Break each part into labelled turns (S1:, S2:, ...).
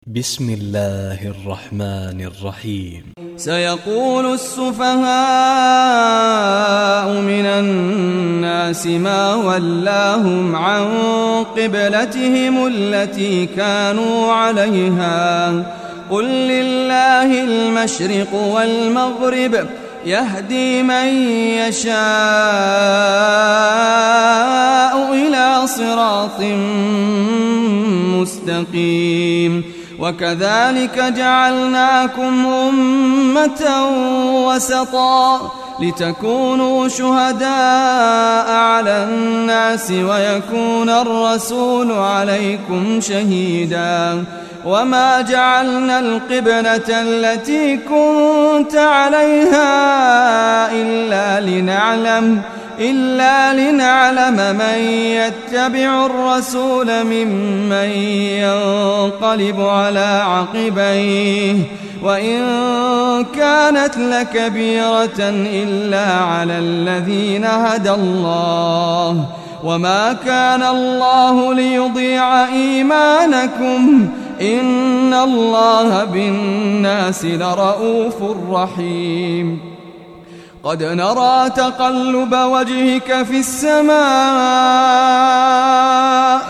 S1: بسم الله الرحمن الرحيم.
S2: سيقول السفهاء من الناس ما ولاهم عن قبلتهم التي كانوا عليها قل لله المشرق والمغرب يهدي من يشاء إلى صراط مستقيم. وكذلك جعلناكم أمة وسطا لتكونوا شهداء على الناس ويكون الرسول عليكم شهيدا. وما جعلنا القبلة التي كنت عليها إلا لنعلم من يتبع الرسول ممن ينقلب على عقبيه وإن كانت لكبيرة إلا على الذين هدى الله وما كان الله ليضيع إيمانكم إن الله بالناس لرؤوف رحيم. قد نرى تقلب وجهك في السماء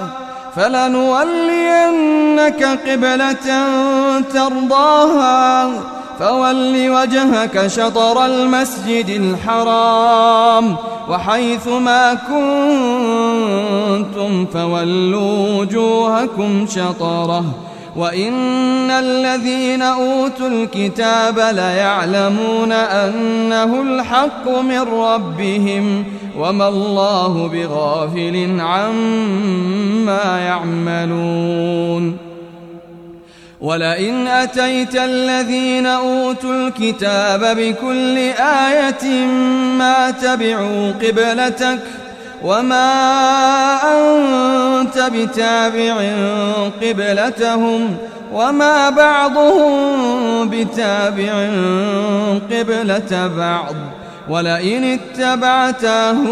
S2: فلنولينك قبلة ترضاها فول وجهك شطر المسجد الحرام وحيث ما كنتم فولوا وجوهكم شطره وإن الذين أوتوا الكتاب ليعلمون أنه الحق من ربهم وما الله بغافل عما يعملون. ولئن أتيت الذين أوتوا الكتاب بكل آية ما تبعوا قبلتك وما أنت بتابع قبلتهم وما بعضهم بتابع قبلة بعض ولئن اتبعت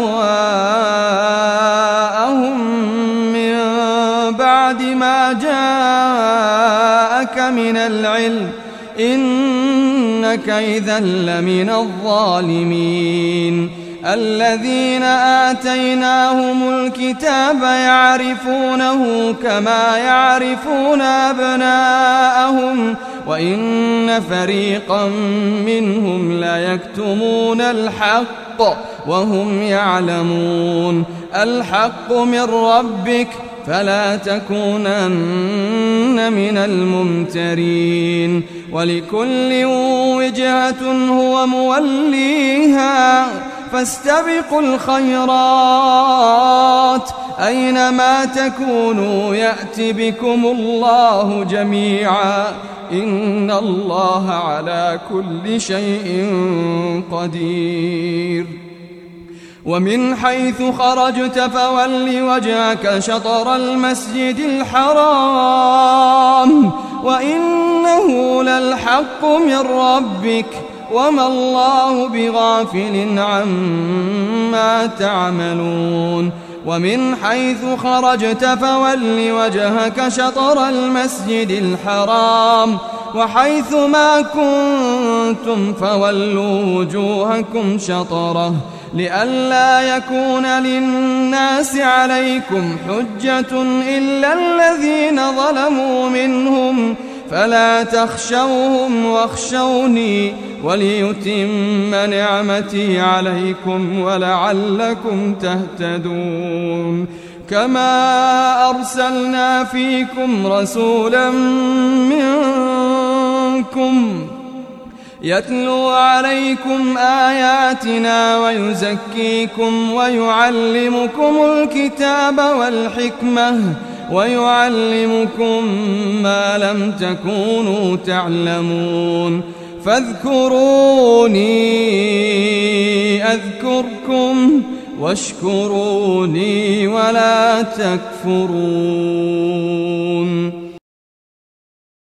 S2: أهواءهم من بعد ما جاءك من العلم إنك إذا لمن الظالمين. الذين آتيناهم الكتاب يعرفونه كما يعرفون أبناءهم وإن فريقا منهم ليكتمون الحق وهم يعلمون. الحق من ربك فلا تكونن من الممترين. ولكل وجهة هو موليها فاستبقوا الخيرات أينما تكونوا يأت بكم الله جميعا إن الله على كل شيء قدير. ومن حيث خرجت فول وجهك شطر المسجد الحرام وإنه للحق من ربك وما الله بغافل عما تعملون. ومن حيث خرجت فول وجهك شطر المسجد الحرام وحيث ما كنتم فولوا وجوهكم شطره لئلا يكون للناس عليكم حجة إلا الذين ظلموا منهم فلا تخشوهم واخشوني وليتم نعمتي عليكم ولعلكم تهتدون. كما أرسلنا فيكم رسولا منكم يتلو عليكم آياتنا ويزكيكم ويعلمكم الكتاب والحكمة ويعلمكم ما لم تكونوا تعلمون. فاذكروني أذكركم واشكروني ولا تكفرون.